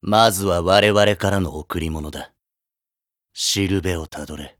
まずは我々からの贈り物だ。しるべをたどれ。